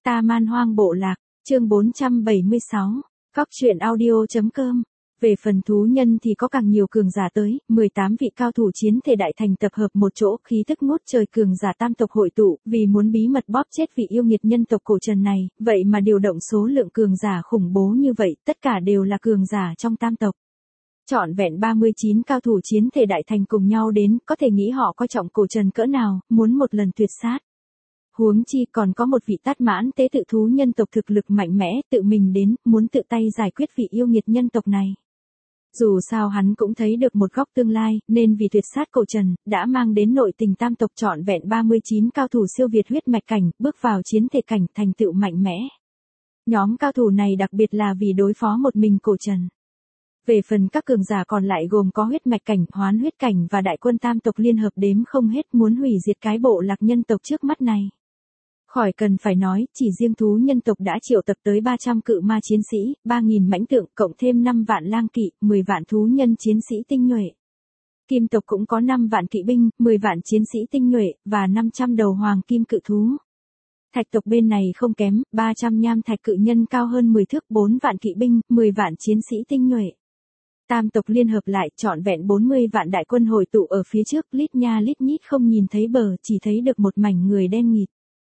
Ta Man Hoang Bộ Lạc, chương 476, Cóc truyện audio.com. Về phần thú nhân thì có càng nhiều cường giả tới, 18 vị cao thủ chiến thể đại thành tập hợp một chỗ, khí tức ngút trời cường giả tam tộc hội tụ, vì muốn bí mật bóp chết vị yêu nghiệt nhân tộc cổ trần này, vậy mà điều động số lượng cường giả khủng bố như vậy, tất cả đều là cường giả trong tam tộc. Trọn vẹn 39 cao thủ chiến thể đại thành cùng nhau đến, có thể nghĩ họ coi trọng cổ trần cỡ nào, muốn một lần tuyệt sát. Huống chi còn có một vị Tát Mãn tế tự thú nhân tộc thực lực mạnh mẽ, tự mình đến, muốn tự tay giải quyết vị yêu nghiệt nhân tộc này. Dù sao hắn cũng thấy được một góc tương lai, nên vì tuyệt sát cổ trần, đã mang đến nội tình tam tộc trọn vẹn 39 cao thủ siêu việt huyết mạch cảnh, bước vào chiến thể cảnh thành tựu mạnh mẽ. Nhóm cao thủ này đặc biệt là vì đối phó một mình cổ trần. Về phần các cường giả còn lại gồm có huyết mạch cảnh, hoán huyết cảnh và đại quân tam tộc liên hợp đếm không hết muốn hủy diệt cái bộ lạc nhân tộc trước mắt này. Khỏi cần phải nói, chỉ riêng thú nhân tộc đã triệu tập tới 300 cự ma chiến sĩ, 3.000 mãnh tượng, cộng thêm 5 vạn lang kỵ, 10 vạn thú nhân chiến sĩ tinh nhuệ. Kim tộc cũng có 5 vạn kỵ binh, 10 vạn chiến sĩ tinh nhuệ, và 500 đầu hoàng kim cự thú. Thạch tộc bên này không kém, 300 nham thạch cự nhân cao hơn 10 thước, 4 vạn kỵ binh, 10 vạn chiến sĩ tinh nhuệ. Tam tộc liên hợp lại trọn vẹn 40 vạn đại quân hội tụ ở phía trước, lít nha lít nhít không nhìn thấy bờ, chỉ thấy được một mảnh người đen nghịt.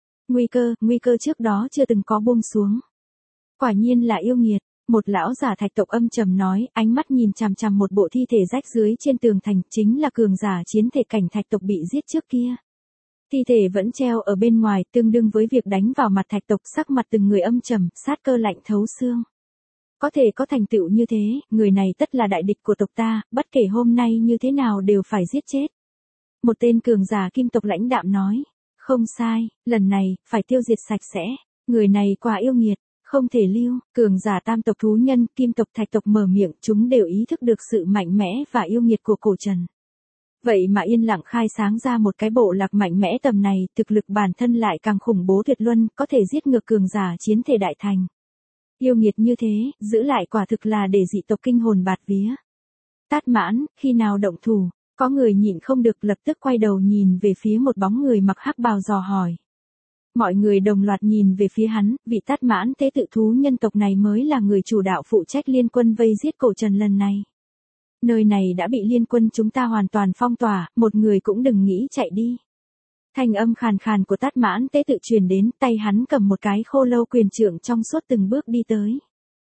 Nguy cơ trước đó chưa từng có buông xuống. Quả nhiên là yêu nghiệt, một lão giả thạch tộc âm trầm nói, ánh mắt nhìn chằm chằm một bộ thi thể rách dưới trên tường thành, chính là cường giả chiến thể cảnh thạch tộc bị giết trước kia. Thi thể vẫn treo ở bên ngoài, tương đương với việc đánh vào mặt thạch tộc, sắc mặt từng người âm trầm, sát cơ lạnh thấu xương. Có thể có thành tựu như thế, người này tất là đại địch của tộc ta, bất kể hôm nay như thế nào đều phải giết chết. Một tên cường giả kim tộc lãnh đạm nói. Không sai, lần này, phải tiêu diệt sạch sẽ. Người này quá yêu nghiệt, không thể lưu. Cường giả tam tộc thú nhân, kim tộc thạch tộc mở miệng, chúng đều ý thức được sự mạnh mẽ và yêu nghiệt của cổ trần. Vậy mà yên lặng khai sáng ra một cái bộ lạc mạnh mẽ tầm này, thực lực bản thân lại càng khủng bố tuyệt luân, có thể giết ngược cường giả chiến thể đại thành. Yêu nghiệt như thế, giữ lại quả thực là để dị tộc kinh hồn bạt vía. Tát Mãn, khi nào động thủ? Có người nhịn không được lập tức quay đầu nhìn về phía một bóng người mặc hắc bào dò hỏi. Mọi người đồng loạt nhìn về phía hắn, vị Tát Mãn tế tự thú nhân tộc này mới là người chủ đạo phụ trách liên quân vây giết cổ trần lần này. Nơi này đã bị liên quân chúng ta hoàn toàn phong tỏa, một người cũng đừng nghĩ chạy đi. Thanh âm khàn khàn của Tát Mãn tế tự truyền đến, tay hắn cầm một cái khô lâu quyền trượng trong suốt từng bước đi tới.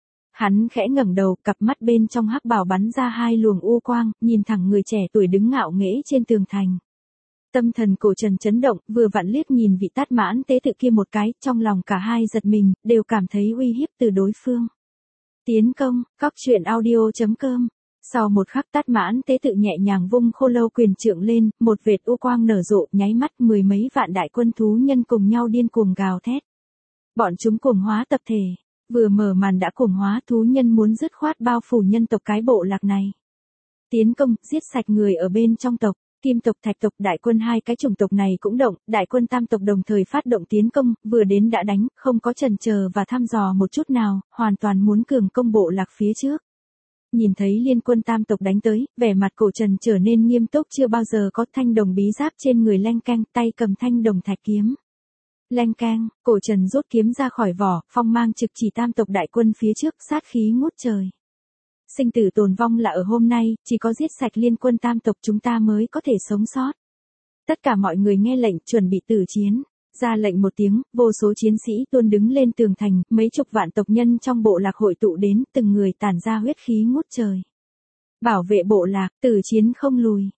Hắn khẽ ngẩng đầu, cặp mắt bên trong hắc bào bắn ra hai luồng u quang, nhìn thẳng người trẻ tuổi đứng ngạo nghễ trên tường thành. Tâm thần cổ trần chấn động, vừa vặn liếc nhìn vị Tát Mãn tế tự kia một cái, trong lòng cả hai giật mình, đều cảm thấy uy hiếp từ đối phương. Tiến công, Cóc truyện audio.com. Sau một khắc Tát Mãn tế tự nhẹ nhàng vung khô lâu quyền trượng lên, một vệt u quang nở rộ, nháy mắt mười mấy vạn đại quân thú nhân cùng nhau điên cuồng gào thét. Bọn chúng cuồng hóa tập thể. Vừa mở màn đã cuồng hóa, thú nhân muốn dứt khoát bao phủ nhân tộc cái bộ lạc này. Tiến công, giết sạch người ở bên trong tộc. Kim tộc thạch tộc đại quân hai cái chủng tộc này cũng động, đại quân tam tộc đồng thời phát động tiến công, vừa đến đã đánh, không có chần chờ và thăm dò một chút nào, hoàn toàn muốn cường công bộ lạc phía trước. Nhìn thấy liên quân tam tộc đánh tới, vẻ mặt cổ trần trở nên nghiêm túc, chưa bao giờ có thanh đồng bí giáp trên người leng keng, tay cầm thanh đồng thạch kiếm. Leng keng, cổ trần rút kiếm ra khỏi vỏ, phong mang trực chỉ tam tộc đại quân phía trước, sát khí ngút trời. Sinh tử tồn vong là ở hôm nay, chỉ có giết sạch liên quân tam tộc chúng ta mới có thể sống sót. Tất cả mọi người nghe lệnh, chuẩn bị tử chiến. Ra lệnh một tiếng, vô số chiến sĩ tuôn đứng lên tường thành, mấy chục vạn tộc nhân trong bộ lạc hội tụ đến, từng người tản ra huyết khí ngút trời. Bảo vệ bộ lạc, tử chiến không lùi,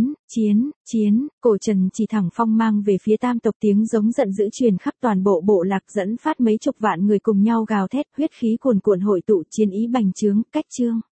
chiến, cổ trần chỉ thẳng phong mang về phía tam tộc, tiếng giống giận dữ truyền khắp toàn bộ bộ lạc, dẫn phát mấy chục vạn người cùng nhau gào thét, huyết khí cuồn cuộn hội tụ, chiến ý bành trướng, cách trương.